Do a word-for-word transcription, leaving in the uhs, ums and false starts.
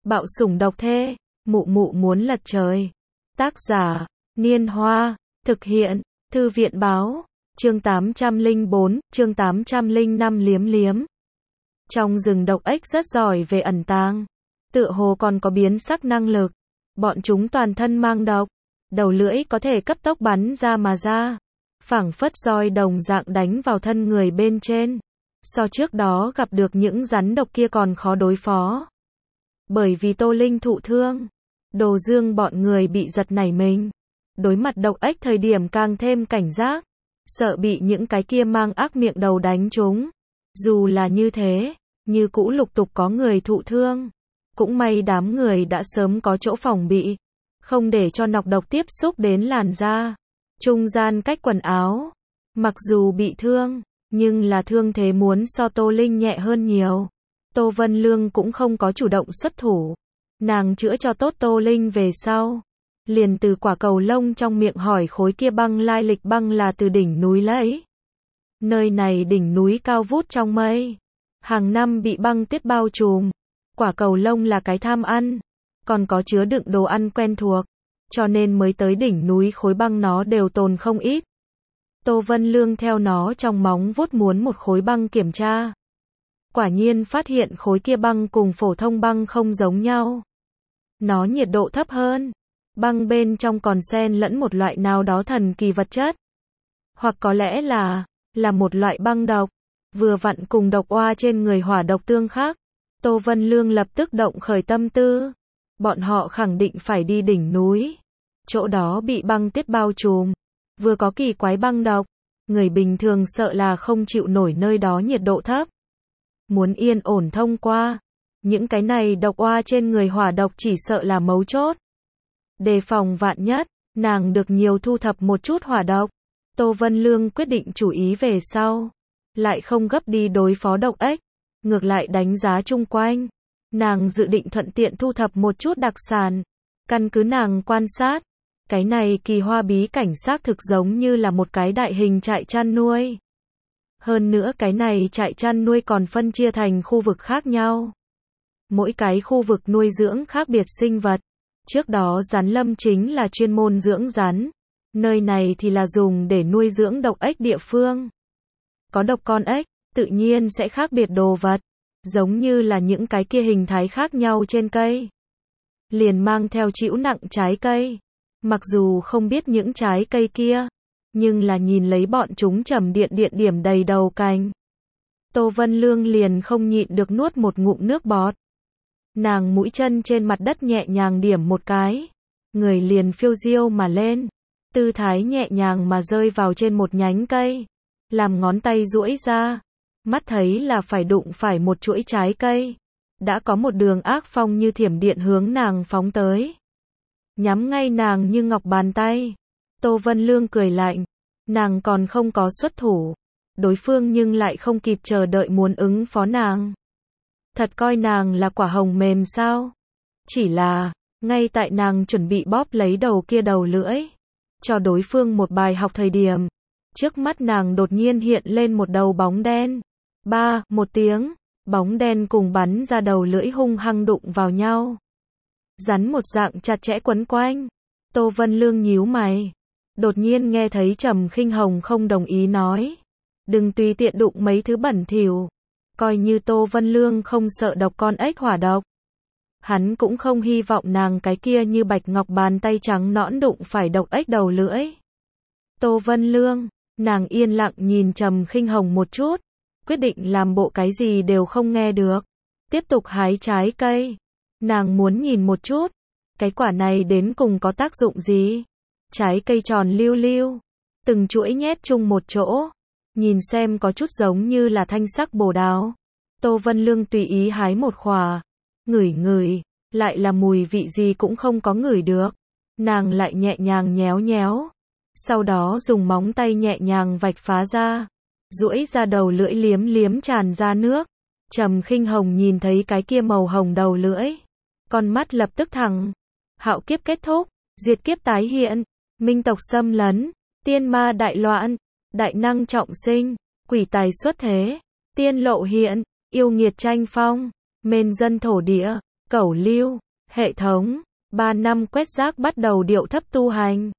Bạo sủng độc thê, mụ mụ muốn lật trời. Tác giả, Niên Hoa, thực hiện, Thư viện báo, chương tám trăm lẻ bốn, chương tám trăm lẻ năm liếm liếm. Trong rừng độc ếch rất giỏi về ẩn tàng, tựa hồ còn có biến sắc năng lực. Bọn chúng toàn thân mang độc, đầu lưỡi có thể cấp tốc bắn ra mà ra, phảng phất roi đồng dạng đánh vào thân người bên trên. So trước đó gặp được những rắn độc kia còn khó đối phó. Bởi vì Tô Linh thụ thương, Đồ Dương bọn người bị giật nảy mình. Đối mặt độc ếch thời điểm càng thêm cảnh giác, sợ bị những cái kia mang ác miệng đầu đánh chúng. Dù là như thế, như cũ lục tục có người thụ thương. Cũng may đám người đã sớm có chỗ phòng bị, không để cho nọc độc tiếp xúc đến làn da, trung gian cách quần áo. Mặc dù bị thương, nhưng là thương thế muốn so Tô Linh nhẹ hơn nhiều. Tô Vân Lương cũng không có chủ động xuất thủ. Nàng chữa cho tốt Tô Linh về sau, liền từ quả cầu lông trong miệng hỏi khối kia băng lai lịch. Băng là từ đỉnh núi lấy. Nơi này đỉnh núi cao vút trong mây, hàng năm bị băng tuyết bao trùm. Quả cầu lông là cái tham ăn, còn có chứa đựng đồ ăn quen thuộc, cho nên mới tới đỉnh núi khối băng nó đều tồn không ít. Tô Vân Lương theo nó trong móng vuốt muốn một khối băng kiểm tra. Quả nhiên phát hiện khối kia băng cùng phổ thông băng không giống nhau. Nó nhiệt độ thấp hơn, băng bên trong còn xen lẫn một loại nào đó thần kỳ vật chất. Hoặc có lẽ là, là một loại băng độc, vừa vặn cùng độc oa trên người hỏa độc tương khắc. Tô Vân Lương lập tức động khởi tâm tư. Bọn họ khẳng định phải đi đỉnh núi. Chỗ đó bị băng tuyết bao trùm, vừa có kỳ quái băng độc, người bình thường sợ là không chịu nổi nơi đó nhiệt độ thấp. Muốn yên ổn thông qua, những cái này độc oa trên người hỏa độc chỉ sợ là mấu chốt. Đề phòng vạn nhất, nàng được nhiều thu thập một chút hỏa độc. Tô Vân Lương quyết định chú ý về sau, lại không gấp đi đối phó độc ếch, ngược lại đánh giá chung quanh. Nàng dự định thuận tiện thu thập một chút đặc sản. Căn cứ nàng quan sát, cái này kỳ hoa bí cảnh xác thực giống như là một cái đại hình trại chăn nuôi. Hơn nữa cái này trại chăn nuôi còn phân chia thành khu vực khác nhau. Mỗi cái khu vực nuôi dưỡng khác biệt sinh vật. Trước đó rắn lâm chính là chuyên môn dưỡng rắn. Nơi này thì là dùng để nuôi dưỡng độc ếch địa phương. Có độc con ếch, tự nhiên sẽ khác biệt đồ vật. Giống như là những cái kia hình thái khác nhau trên cây, liền mang theo trĩu nặng trái cây. Mặc dù không biết những trái cây kia, nhưng là nhìn lấy bọn chúng trầm điện điện điểm đầy đầu cành, Tô Vân Lương liền không nhịn được nuốt một ngụm nước bọt. Nàng mũi chân trên mặt đất nhẹ nhàng điểm một cái, người liền phiêu diêu mà lên, tư thái nhẹ nhàng mà rơi vào trên một nhánh cây, làm ngón tay duỗi ra, mắt thấy là phải đụng phải một chuỗi trái cây. Đã có một đường ác phong như thiểm điện hướng nàng phóng tới, nhắm ngay nàng như ngọc bàn tay. Tô Vân Lương cười lạnh, nàng còn không có xuất thủ, đối phương nhưng lại không kịp chờ đợi muốn ứng phó nàng. Thật coi nàng là quả hồng mềm sao? Chỉ là, ngay tại nàng chuẩn bị bóp lấy đầu kia đầu lưỡi, cho đối phương một bài học thời điểm, trước mắt nàng đột nhiên hiện lên một đầu bóng đen. Ba, một tiếng, bóng đen cùng bắn ra đầu lưỡi hung hăng đụng vào nhau. Rắn một dạng chặt chẽ quấn quanh. Tô Vân Lương nhíu mày. Đột nhiên nghe thấy Trầm Khinh Hồng không đồng ý nói. Đừng tùy tiện đụng mấy thứ bẩn thỉu. Coi như Tô Vân Lương không sợ độc con ếch hỏa độc. Hắn cũng không hy vọng nàng cái kia như bạch ngọc bàn tay trắng nõn đụng phải độc ếch đầu lưỡi. Tô Vân Lương, nàng yên lặng nhìn Trầm Khinh Hồng một chút, quyết định làm bộ cái gì đều không nghe được. Tiếp tục hái trái cây. Nàng muốn nhìn một chút, cái quả này đến cùng có tác dụng gì. Trái cây tròn lưu lưu, từng chuỗi nhét chung một chỗ, nhìn xem có chút giống như là thanh sắc bồ đào. Tô Vân Lương tùy ý hái một khỏa, ngửi ngửi, lại là mùi vị gì cũng không có ngửi được. Nàng lại nhẹ nhàng nhéo nhéo, sau đó dùng móng tay nhẹ nhàng vạch phá ra, duỗi ra đầu lưỡi liếm liếm tràn ra nước. Trầm Khinh Hồng nhìn thấy cái kia màu hồng đầu lưỡi, con mắt lập tức thẳng. Hạo kiếp kết thúc, diệt kiếp tái hiện, minh tộc xâm lấn, tiên ma đại loạn, đại năng trọng sinh, quỷ tài xuất thế, tiên lộ hiện, yêu nghiệt tranh phong, mên dân thổ địa, Cẩu Lưu, hệ thống, ba năm quét rác bắt đầu điệu thấp tu hành.